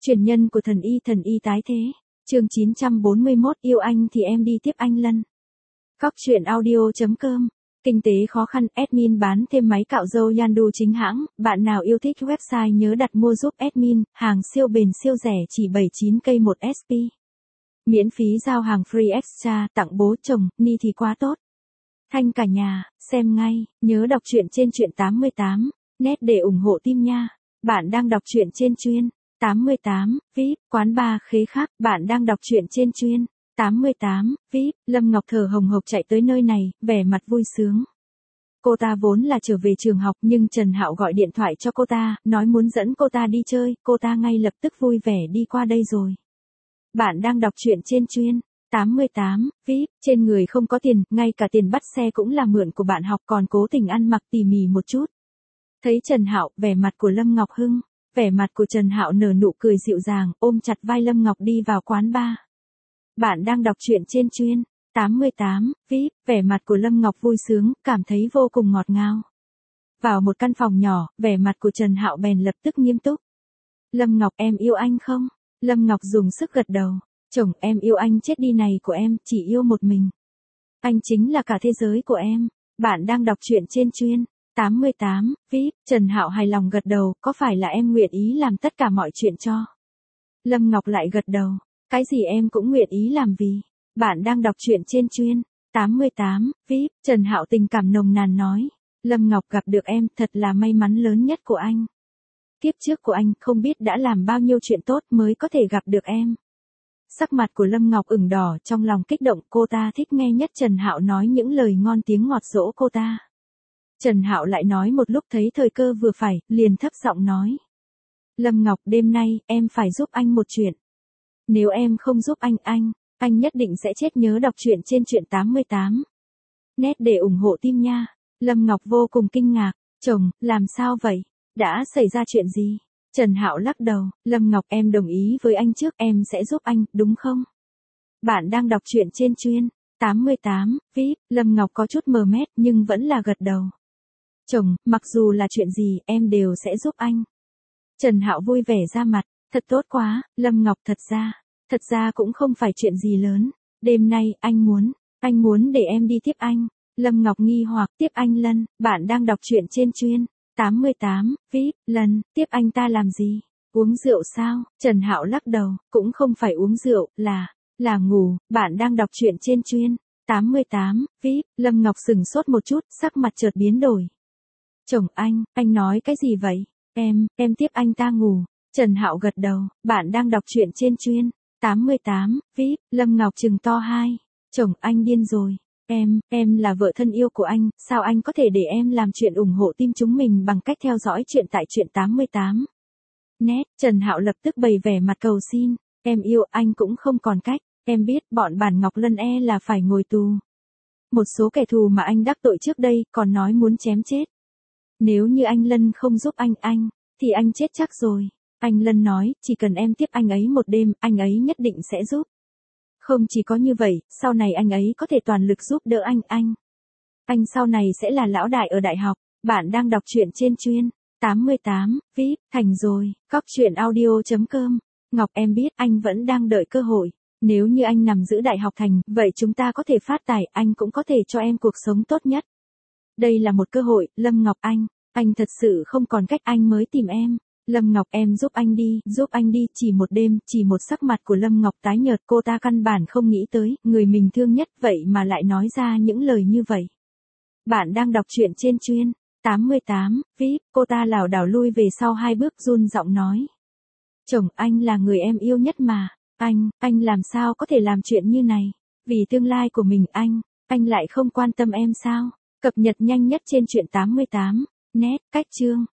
Truyền nhân của thần y tái thế. Chương 941 yêu anh thì em đi tiếp anh Lân. Cóc truyện audio.com. Kinh tế khó khăn, admin bán thêm máy cạo râu Yandu chính hãng, bạn nào yêu thích website nhớ đặt mua giúp admin, hàng siêu bền siêu rẻ chỉ 79k một SP. Miễn phí giao hàng free extra, tặng bố chồng, ni thì quá tốt. Thanh cả nhà, xem ngay, nhớ đọc truyện trên truyện 88, net để ủng hộ team nha. Bạn đang đọc truyện trên chuyên 88, VIP, quán bar khế khắc, bạn đang đọc truyện trên chuyên 88, VIP, Lâm Ngọc thở hồng hộc chạy tới nơi này, vẻ mặt vui sướng. Cô ta vốn là trở về trường học nhưng Trần Hạo gọi điện thoại cho cô ta, nói muốn dẫn cô ta đi chơi, cô ta ngay lập tức vui vẻ đi qua đây rồi. Bạn đang đọc truyện trên chuyên 88, VIP, trên người không có tiền, ngay cả tiền bắt xe cũng là mượn của bạn học còn cố tình ăn mặc tỉ mỉ một chút. Thấy Trần Hạo, vẻ mặt của Lâm Ngọc hưng, vẻ mặt của Trần Hạo nở nụ cười dịu dàng, ôm chặt vai Lâm Ngọc đi vào quán bar. Bạn đang đọc truyện trên chuyên 88, VIP, vẻ mặt của Lâm Ngọc vui sướng, cảm thấy vô cùng ngọt ngào. Vào một căn phòng nhỏ, vẻ mặt của Trần Hạo bèn lập tức nghiêm túc. Lâm Ngọc em yêu anh không? Lâm Ngọc dùng sức gật đầu. Chồng em yêu anh chết đi này của em, chỉ yêu một mình. Anh chính là cả thế giới của em. Bạn đang đọc truyện trên chuyên 88, VIP, Trần Hạo hài lòng gật đầu, có phải là em nguyện ý làm tất cả mọi chuyện cho? Lâm Ngọc lại gật đầu, cái gì em cũng nguyện ý làm vì. Bạn đang đọc truyện trên chuyên 88, VIP, Trần Hạo tình cảm nồng nàn nói. Lâm Ngọc gặp được em thật là may mắn lớn nhất của anh. Kiếp trước của anh không biết đã làm bao nhiêu chuyện tốt mới có thể gặp được em. Sắc mặt của Lâm Ngọc ửng đỏ, trong lòng kích động, cô ta thích nghe nhất Trần Hạo nói những lời ngon tiếng ngọt dỗ cô ta. Trần Hạo lại nói một lúc thấy thời cơ vừa phải, liền thấp giọng nói. Lâm Ngọc đêm nay, em phải giúp anh một chuyện. Nếu em không giúp anh nhất định sẽ chết nhớ đọc truyện trên truyện 88. Net để ủng hộ team nha. Lâm Ngọc vô cùng kinh ngạc, chồng, làm sao vậy? Đã xảy ra chuyện gì? Trần Hạo lắc đầu, Lâm Ngọc em đồng ý với anh trước, em sẽ giúp anh, đúng không? Bạn đang đọc truyện trên chuyên 88, VIP, Lâm Ngọc có chút mờ mét nhưng vẫn là gật đầu. Chồng, mặc dù là chuyện gì, em đều sẽ giúp anh. Trần Hạo vui vẻ ra mặt, thật tốt quá, Lâm Ngọc thật ra cũng không phải chuyện gì lớn. Đêm nay, anh muốn để em đi tiếp anh. Lâm Ngọc nghi hoặc tiếp anh Lân, bạn đang đọc truyện trên chuyên 88, VIP, Lân, tiếp anh ta làm gì? Uống rượu sao? Trần Hạo lắc đầu, cũng không phải uống rượu, là ngủ. Bạn đang đọc truyện trên chuyên 88, VIP, Lâm Ngọc sững sốt một chút, sắc mặt chợt biến đổi. Chồng anh nói cái gì vậy? Em tiếp anh ta ngủ. Trần Hạo gật đầu, bạn đang đọc truyện trên chuyên 88, VIP, Lâm Ngọc trừng to hai. Chồng anh điên rồi. Em là vợ thân yêu của anh, sao anh có thể để em làm chuyện ủng hộ team chúng mình bằng cách theo dõi chuyện tại truyện 88. Net, Trần Hạo lập tức bày vẻ mặt cầu xin, em yêu anh cũng không còn cách, em biết bọn bản Ngọc Lân là phải ngồi tù. Một số kẻ thù mà anh đắc tội trước đây còn nói muốn chém chết. Nếu như anh Lân không giúp anh, thì anh chết chắc rồi. Anh Lân nói, chỉ cần em tiếp anh ấy một đêm, anh ấy nhất định sẽ giúp. Không chỉ có như vậy, sau này anh ấy có thể toàn lực giúp đỡ anh. Anh sau này sẽ là lão đại ở đại học. Bạn đang đọc truyện trên chuyên 88, VIP, thành rồi, cóc truyện audio.com. Ngọc em biết anh vẫn đang đợi cơ hội. Nếu như anh nằm giữ đại học thành, vậy chúng ta có thể phát tài, anh cũng có thể cho em cuộc sống tốt nhất. Đây là một cơ hội, Lâm Ngọc anh thật sự không còn cách anh mới tìm em. Lâm Ngọc em giúp anh đi, chỉ một đêm, chỉ một sắc mặt của Lâm Ngọc tái nhợt, cô ta căn bản không nghĩ tới, người mình thương nhất vậy mà lại nói ra những lời như vậy. Bạn đang đọc truyện trên chuyên 88, VIP, cô ta lảo đảo lui về sau hai bước run giọng nói. Chồng anh là người em yêu nhất mà, anh làm sao có thể làm chuyện như này, vì tương lai của mình anh lại không quan tâm em sao? Cập nhật nhanh nhất trên truyện 88, net, cách chương.